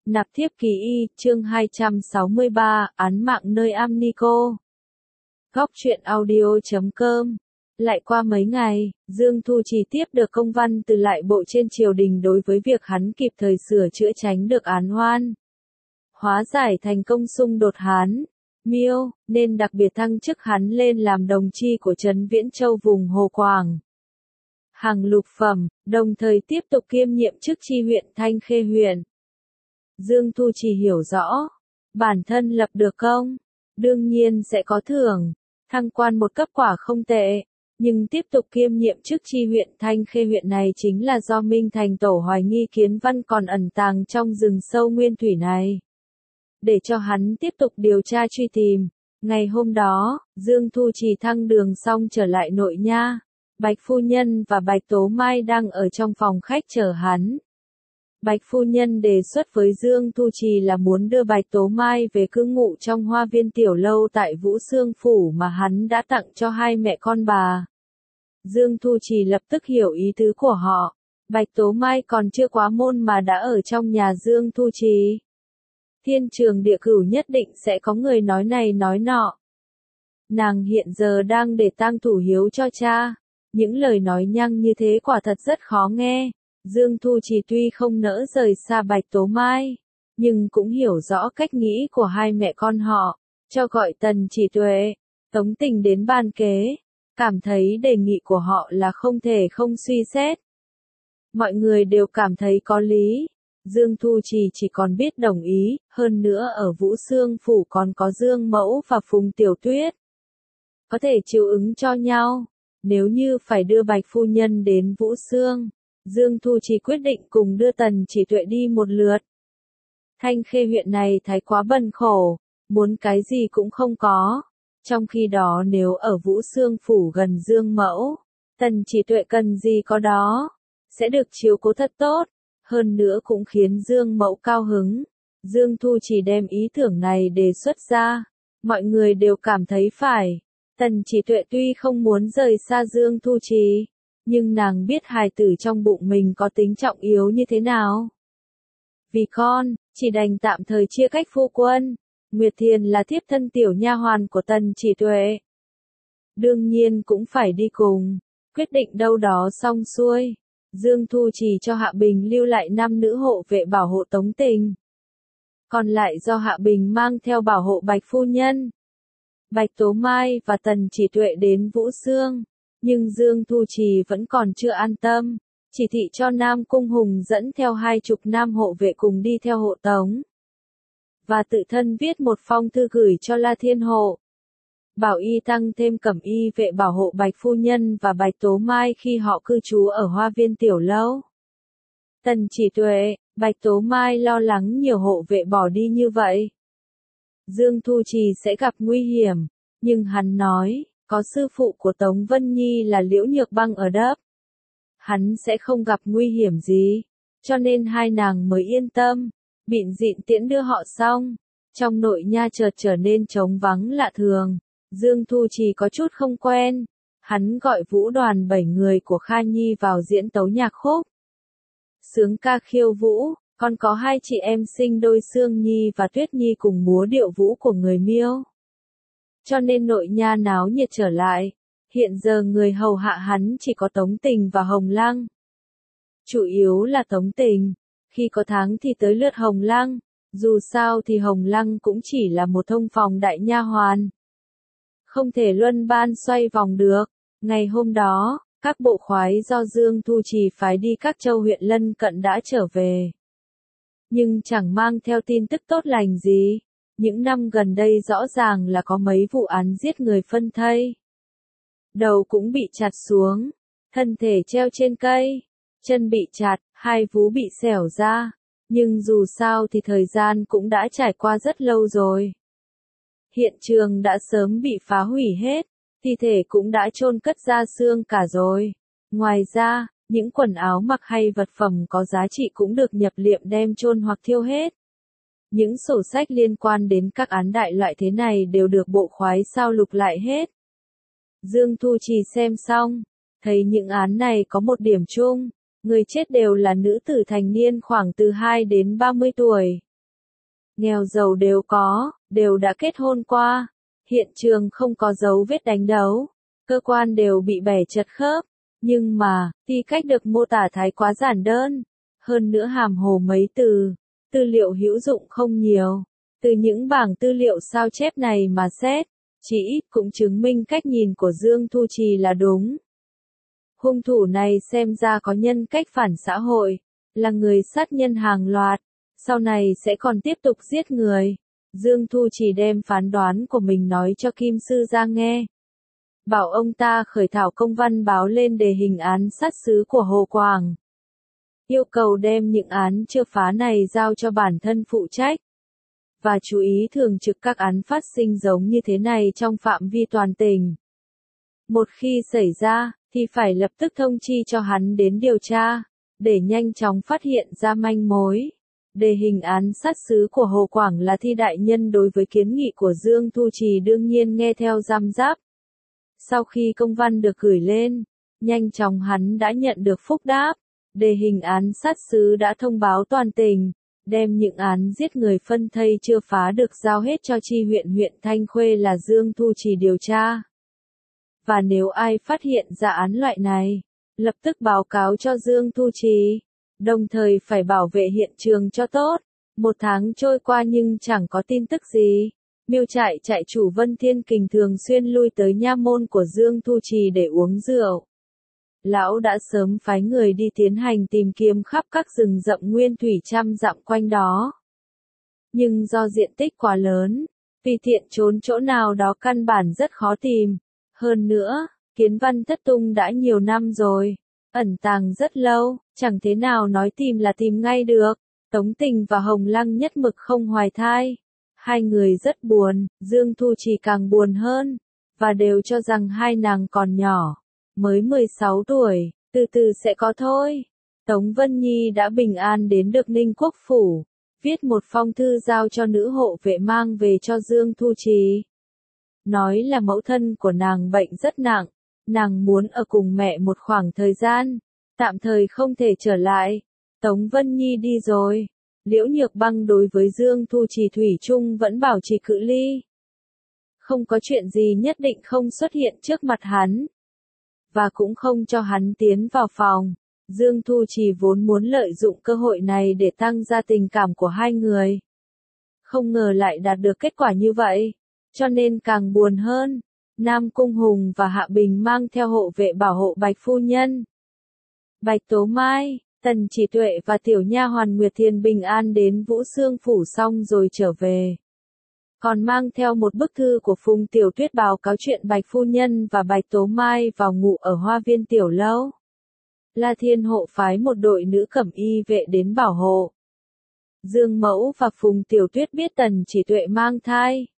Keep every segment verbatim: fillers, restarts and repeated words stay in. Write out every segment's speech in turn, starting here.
Nạp thiếp ký y, chương hai trăm sáu mươi ba, án mạng nơi Amnico. Góc truyện audio chấm com. Lại qua mấy ngày, Dương Thu Trì tiếp được công văn từ lại bộ trên triều đình đối với việc hắn kịp thời sửa chữa tránh được án oan. Hóa giải thành công xung đột Hán, Miêu, nên đặc biệt thăng chức hắn lên làm đồng chi của trấn Viễn Châu vùng Hồ Quảng. Hàng lục phẩm, đồng thời tiếp tục kiêm nhiệm chức chi huyện Thanh Khê huyện. Dương Thu Trì hiểu rõ, bản thân lập được công, đương nhiên sẽ có thưởng, thăng quan một cấp quả không tệ, nhưng tiếp tục kiêm nhiệm chức chi huyện Thanh Khê huyện này chính là do Minh Thành Tổ hoài nghi Kiến Văn còn ẩn tàng trong rừng sâu nguyên thủy này. Để cho hắn tiếp tục điều tra truy tìm, ngày hôm đó, Dương Thu Trì thăng đường xong trở lại nội nha, Bạch Phu Nhân và Bạch Tố Mai đang ở trong phòng khách chờ hắn. Bạch Phu Nhân đề xuất với Dương Thu Trì là muốn đưa Bạch Tố Mai về cư ngụ trong hoa viên tiểu lâu tại Vũ Xương Phủ mà hắn đã tặng cho hai mẹ con bà. Dương Thu Trì lập tức hiểu ý tứ của họ. Bạch Tố Mai còn chưa quá môn mà đã ở trong nhà Dương Thu Trì. Thiên trường địa cửu nhất định sẽ có người nói này nói nọ. Nàng hiện giờ đang để tang thủ hiếu cho cha. Những lời nói nhăng như thế quả thật rất khó nghe. Dương Thu Trì tuy không nỡ rời xa Bạch Tố Mai, nhưng cũng hiểu rõ cách nghĩ của hai mẹ con họ, cho gọi Tần Chỉ Tuệ, Tống Tình đến ban kế, cảm thấy đề nghị của họ là không thể không suy xét. Mọi người đều cảm thấy có lý, Dương Thu Trì chỉ còn biết đồng ý, hơn nữa ở Vũ Xương Phủ còn có Dương Mẫu và Phùng Tiểu Tuyết. Có thể chiếu ứng cho nhau, nếu như phải đưa Bạch Phu Nhân đến Vũ Xương. Dương Thu Trì quyết định cùng đưa Tần Chỉ Tuệ đi một lượt. Thanh Khê huyện này thái quá bần khổ, muốn cái gì cũng không có. Trong khi đó nếu ở Vũ Xương Phủ gần Dương Mẫu, Tần Chỉ Tuệ cần gì có đó, sẽ được chiếu cố thật tốt, hơn nữa cũng khiến Dương Mẫu cao hứng. Dương Thu Trì đem ý tưởng này đề xuất ra, mọi người đều cảm thấy phải. Tần Chỉ Tuệ tuy không muốn rời xa Dương Thu Trì, nhưng nàng biết hài tử trong bụng mình có tính trọng yếu như thế nào. Vì con, chỉ đành tạm thời chia cách phu quân. Nguyệt Thiền là thiếp thân tiểu nha hoàn của Tần Chỉ Tuệ. Đương nhiên cũng phải đi cùng. Quyết định đâu đó xong xuôi. Dương Thu Trì cho Hạ Bình lưu lại năm nữ hộ vệ bảo hộ Tống Tình. Còn lại do Hạ Bình mang theo bảo hộ Bạch Phu Nhân, Bạch Tố Mai và Tần Chỉ Tuệ đến Vũ Xương. Nhưng Dương Thu Trì vẫn còn chưa an tâm, chỉ thị cho Nam Cung Hùng dẫn theo hai chục nam hộ vệ cùng đi theo hộ tống. Và tự thân viết một phong thư gửi cho La Thiên Hộ. Bảo y tăng thêm cẩm y vệ bảo hộ Bạch Phu Nhân và Bạch Tố Mai khi họ cư trú ở hoa viên tiểu lâu. Tần Chỉ Tuệ, Bạch Tố Mai lo lắng nhiều hộ vệ bỏ đi như vậy. Dương Thu Trì sẽ gặp nguy hiểm, nhưng hắn nói, có sư phụ của Tống Vân Nhi là Liễu Nhược Băng ở đắp. Hắn sẽ không gặp nguy hiểm gì, cho nên hai nàng mới yên tâm, bịn dịn tiễn đưa họ xong. Trong nội nha chợt trở nên trống vắng lạ thường, Dương Thu Trì có chút không quen, hắn gọi vũ đoàn bảy người của Kha Nhi vào diễn tấu nhạc khúc. Sướng ca khiêu vũ, còn có hai chị em sinh đôi Sương Nhi và Tuyết Nhi cùng múa điệu vũ của người Miêu. Cho nên nội nha náo nhiệt trở lại, hiện giờ người hầu hạ hắn chỉ có Tống Tình và Hồng Lăng. Chủ yếu là Tống Tình, khi có tháng thì tới lượt Hồng Lăng, dù sao thì Hồng Lăng cũng chỉ là một thông phòng đại nha hoàn. Không thể luân ban xoay vòng được, ngày hôm đó, các bộ khoái do Dương Thu Trì phái đi các châu huyện lân cận đã trở về. Nhưng chẳng mang theo tin tức tốt lành gì. Những năm gần đây rõ ràng là có mấy vụ án giết người phân thây. Đầu cũng bị chặt xuống, thân thể treo trên cây, chân bị chặt, hai vú bị xẻo ra. Nhưng dù sao thì thời gian cũng đã trải qua rất lâu rồi. Hiện trường đã sớm bị phá hủy hết, thi thể cũng đã chôn cất ra xương cả rồi. Ngoài ra, những quần áo mặc hay vật phẩm có giá trị cũng được nhập liệm đem chôn hoặc thiêu hết. Những sổ sách liên quan đến các án đại loại thế này đều được bộ khoái sao lục lại hết. Dương Thu Trì xem xong, thấy những án này có một điểm chung, người chết đều là nữ tử thành niên khoảng từ hai đến ba mươi tuổi. nghèo giàu đều có, đều đã kết hôn qua. Hiện trường không có dấu vết đánh đấu, cơ quan đều bị bẻ chật khớp, nhưng mà, thì cách được mô tả thái quá giản đơn, hơn nữa hàm hồ mấy từ, tư liệu hữu dụng không nhiều. Từ những bảng tư liệu sao chép này mà xét, chỉ ít cũng chứng minh cách nhìn của Dương Thu Trì là đúng. Hung thủ này xem ra có nhân cách phản xã hội, là người sát nhân hàng loạt, sau này sẽ còn tiếp tục giết người. Dương Thu Trì đem phán đoán của mình nói cho Kim Sư Gia nghe. Bảo ông ta khởi thảo công văn báo lên đề hình án sát xứ của Hồ Quảng. Yêu cầu đem những án chưa phá này giao cho bản thân phụ trách. Và chú ý thường trực các án phát sinh giống như thế này trong phạm vi toàn tỉnh. Một khi xảy ra, thì phải lập tức thông chi cho hắn đến điều tra, để nhanh chóng phát hiện ra manh mối. Đề hình án sát xứ của Hồ Quảng là thi đại nhân đối với kiến nghị của Dương Thu Trì đương nhiên nghe theo giam giáp. Sau khi công văn được gửi lên, nhanh chóng hắn đã nhận được phúc đáp. Đề hình án sát xứ đã thông báo toàn tỉnh, đem những án giết người phân thây chưa phá được giao hết cho chi huyện huyện Thanh Khuê là Dương Thu Trì điều tra. Và nếu ai phát hiện ra án loại này, lập tức báo cáo cho Dương Thu Trì, đồng thời phải bảo vệ hiện trường cho tốt. Một tháng trôi qua nhưng chẳng có tin tức gì. Miêu trại trại chủ Vân Thiên Kình thường xuyên lui tới nha môn của Dương Thu Trì để uống rượu. Lão đã sớm phái người đi tiến hành tìm kiếm khắp các rừng rậm nguyên thủy trăm dặm quanh đó. Nhưng do diện tích quá lớn, vì tiện trốn chỗ nào đó căn bản rất khó tìm. Hơn nữa, Kiến Văn thất tung đã nhiều năm rồi, ẩn tàng rất lâu, chẳng thế nào nói tìm là tìm ngay được. Tống Tình và Hồng Lăng nhất mực không hoài thai. Hai người rất buồn, Dương Thu Trì càng buồn hơn, và đều cho rằng hai nàng còn nhỏ, mới mười sáu tuổi, từ từ sẽ có thôi. Tống Vân Nhi đã bình an đến được Ninh Quốc Phủ, viết một phong thư giao cho nữ hộ vệ mang về cho Dương Thu Trì. Nói là mẫu thân của nàng bệnh rất nặng, nàng muốn ở cùng mẹ một khoảng thời gian, tạm thời không thể trở lại. Tống Vân Nhi đi rồi. Liễu Nhược Băng đối với Dương Thu Trì thủy chung vẫn bảo trì cự ly. Không có chuyện gì nhất định không xuất hiện trước mặt hắn. Và cũng không cho hắn tiến vào phòng. Dương Thu Trì vốn muốn lợi dụng cơ hội này để tăng ra tình cảm của hai người. Không ngờ lại đạt được kết quả như vậy. Cho nên càng buồn hơn. Nam Cung Hùng và Hạ Bình mang theo hộ vệ bảo hộ Bạch Phu Nhân. Bạch Tố Mai, Tần Chỉ Tuệ và tiểu nha hoàn Nguyệt Thiền bình an đến Vũ Xương Phủ xong rồi trở về. Còn mang theo một bức thư của Phùng Tiểu Tuyết báo cáo chuyện Bạch Phu Nhân và Bạch Tố Mai vào ngủ ở Hoa Viên Tiểu Lâu. La Thiên Hộ phái một đội nữ cẩm y vệ đến bảo hộ. Dương Mẫu và Phùng Tiểu Tuyết biết Tần Chỉ Tuệ mang thai,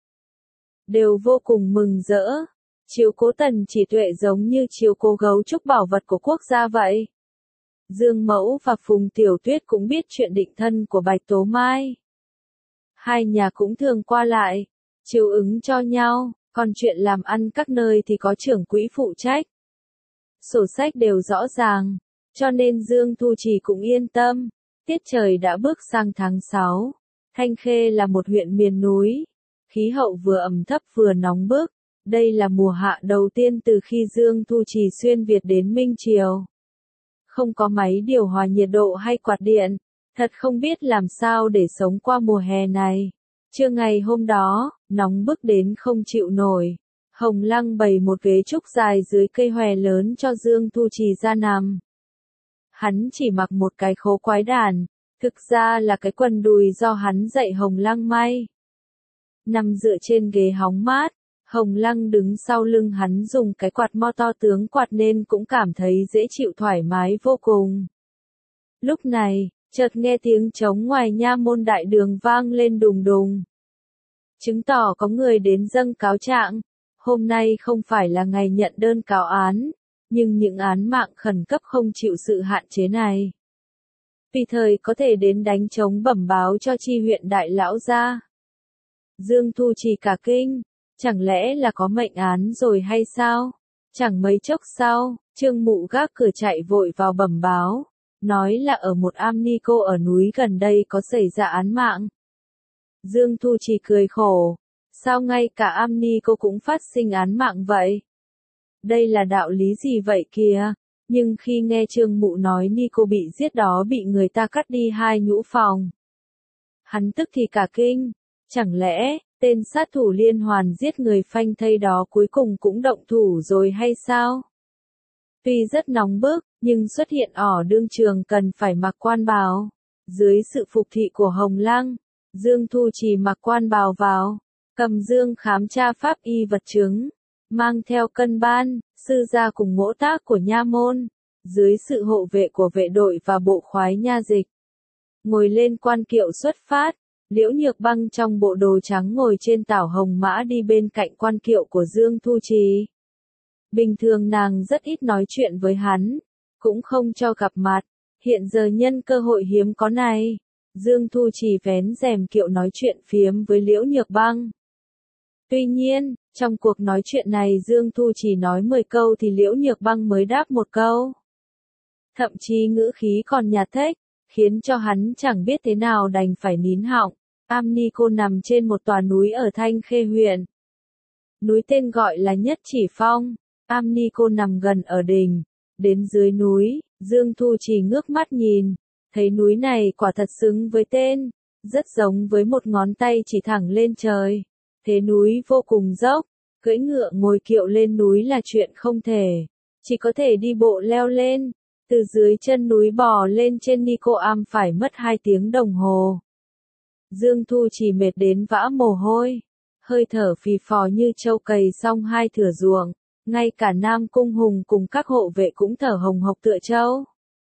đều vô cùng mừng rỡ. Chiếu cố Tần Chỉ Tuệ giống như chiếu cố gấu trúc bảo vật của quốc gia vậy. Dương Mẫu và Phùng Tiểu Tuyết cũng biết chuyện định thân của Bạch Tố Mai. Hai nhà cũng thường qua lại, chiếu ứng cho nhau, còn chuyện làm ăn các nơi thì có trưởng quỹ phụ trách. Sổ sách đều rõ ràng, cho nên Dương Thu Trì cũng yên tâm. Tiết trời đã bước sang tháng sáu. Thanh Khê là một huyện miền núi. Khí hậu vừa ẩm thấp vừa nóng bức. Đây là mùa hạ đầu tiên từ khi Dương Thu Trì xuyên Việt đến Minh Triều. Không có máy điều hòa nhiệt độ hay quạt điện, thật không biết làm sao để sống qua mùa hè này. Trưa ngày hôm đó, nóng bức đến không chịu nổi. Hồng Lăng bày một ghế trúc dài dưới cây hòe lớn cho Dương Thu Trì ra nằm. Hắn chỉ mặc một cái khố quái đản, thực ra là cái quần đùi do hắn dạy Hồng Lăng may. Nằm dựa trên ghế hóng mát, Hồng Lăng đứng sau lưng hắn dùng cái quạt mo to tướng quạt nên cũng cảm thấy dễ chịu thoải mái vô cùng. Lúc này, chợt nghe tiếng trống ngoài nha môn đại đường vang lên đùng đùng. Chứng tỏ có người đến dâng cáo trạng. Hôm nay không phải là ngày nhận đơn cáo án, nhưng những án mạng khẩn cấp không chịu sự hạn chế này. Vì thời có thể đến đánh trống bẩm báo cho chi huyện đại lão gia. Dương Thu Trì cả kinh, chẳng lẽ là có mệnh án rồi hay sao? Chẳng mấy chốc sau, Trương Mụ gác cửa chạy vội vào bẩm báo, nói là ở một am ni cô ở núi gần đây có xảy ra án mạng. Dương Thu Trì cười khổ. Sao ngay cả Amnico cũng phát sinh án mạng vậy? Đây là đạo lý gì vậy kìa? Nhưng khi nghe Trương Mụ nói Nico bị giết đó bị người ta cắt đi hai nhũ phòng. Hắn tức thì cả kinh. Chẳng lẽ, tên sát thủ liên hoàn giết người phanh thây đó cuối cùng cũng động thủ rồi hay sao? Tuy rất nóng bức, nhưng xuất hiện ở đương trường cần phải mặc quan bào. Dưới sự phục thị của Hồng Lăng, Dương Thu Trì mặc quan bào vào, cầm dương khám tra pháp y vật chứng, mang theo cân ban, sư gia cùng ngỗ tác của nha môn, dưới sự hộ vệ của vệ đội và bộ khoái nha dịch. Ngồi lên quan kiệu xuất phát, Liễu Nhược Băng trong bộ đồ trắng ngồi trên tảo hồng mã đi bên cạnh quan kiệu của Dương Thu Trì. Bình thường nàng rất ít nói chuyện với hắn, cũng không cho gặp mặt, hiện giờ nhân cơ hội hiếm có này, Dương Thu Trì vén rèm kiệu nói chuyện phiếm với Liễu Nhược Băng. Tuy nhiên, trong cuộc nói chuyện này Dương Thu Trì nói mười câu thì Liễu Nhược Băng mới đáp một câu. Thậm chí ngữ khí còn nhạt thếch, khiến cho hắn chẳng biết thế nào đành phải nín họng. Amnico nằm trên một tòa núi ở Thanh Khê huyện. Núi tên gọi là Nhất Chỉ Phong. Amnico nằm gần ở đỉnh. Đến dưới núi, Dương Thu Trì ngước mắt nhìn, thấy núi này quả thật xứng với tên, rất giống với một ngón tay chỉ thẳng lên trời. Thế núi vô cùng dốc, cưỡi ngựa ngồi kiệu lên núi là chuyện không thể, chỉ có thể đi bộ leo lên. Từ dưới chân núi bò lên trên Nico Am phải mất hai tiếng đồng hồ. Dương Thu Trì mệt đến vã mồ hôi, hơi thở phì phò như trâu cày xong hai thửa ruộng, ngay cả Nam Cung Hùng cùng các hộ vệ cũng thở hồng hộc tựa trâu.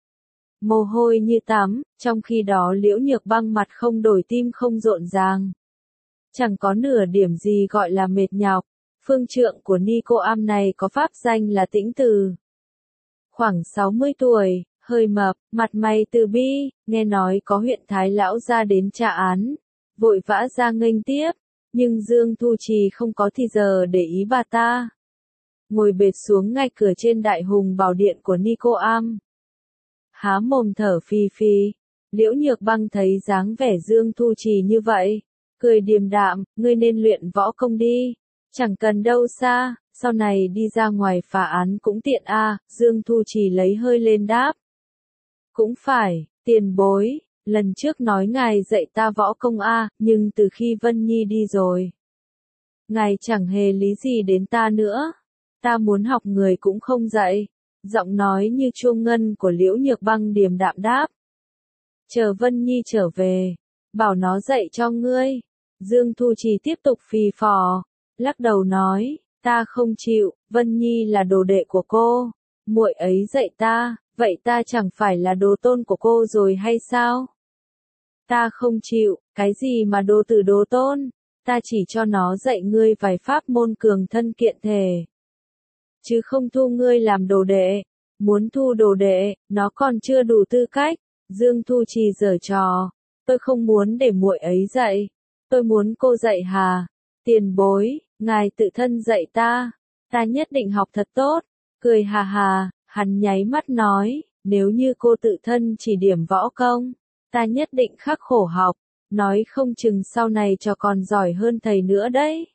Mồ hôi như tắm, trong khi đó Liễu Nhược Băng mặt không đổi tim không rộn ràng. Chẳng có nửa điểm gì gọi là mệt nhọc, phương trượng của Nico Am này có pháp danh là Tĩnh Từ. Khoảng sáu mươi tuổi, hơi mập, mặt mày từ bi, nghe nói có huyện Thái Lão ra đến tra án, vội vã ra nghênh tiếp, nhưng Dương Thu Trì không có thì giờ để ý bà ta. Ngồi bệt xuống ngay cửa trên Đại Hùng Bảo Điện của Nico Am. Há mồm thở phì phì, Liễu Nhược Băng thấy dáng vẻ Dương Thu Trì như vậy, cười điềm đạm, ngươi nên luyện võ công đi, chẳng cần đâu xa. Sau này đi ra ngoài phá án cũng tiện a, à, Dương Thu Trì lấy hơi lên đáp. Cũng phải, tiền bối, lần trước nói ngài dạy ta võ công a, à, nhưng từ khi Vân Nhi đi rồi, ngài chẳng hề lý gì đến ta nữa, ta muốn học người cũng không dạy. Giọng nói như chuông ngân của Liễu Nhược Băng điềm đạm đáp. Chờ Vân Nhi trở về, bảo nó dạy cho ngươi. Dương Thu Trì tiếp tục phì phò, lắc đầu nói. Ta không chịu, Vân Nhi là đồ đệ của cô, muội ấy dạy ta, vậy ta chẳng phải là đồ tôn của cô rồi hay sao? Ta không chịu, cái gì mà đồ tử đồ tôn, ta chỉ cho nó dạy ngươi vài pháp môn cường thân kiện thể. Chứ không thu ngươi làm đồ đệ, muốn thu đồ đệ, nó còn chưa đủ tư cách. Dương Thu Trì giở trò, tôi không muốn để muội ấy dạy, tôi muốn cô dạy hà, tiền bối. Ngài tự thân dạy ta, ta nhất định học thật tốt, cười hà hà, hắn nháy mắt nói, nếu như cô tự thân chỉ điểm võ công, ta nhất định khắc khổ học, nói không chừng sau này cho còn giỏi hơn thầy nữa đấy.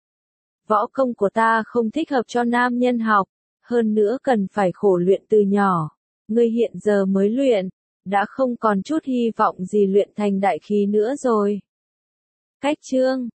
Võ công của ta không thích hợp cho nam nhân học, hơn nữa cần phải khổ luyện từ nhỏ, ngươi hiện giờ mới luyện, đã không còn chút hy vọng gì luyện thành đại khí nữa rồi. Cách chương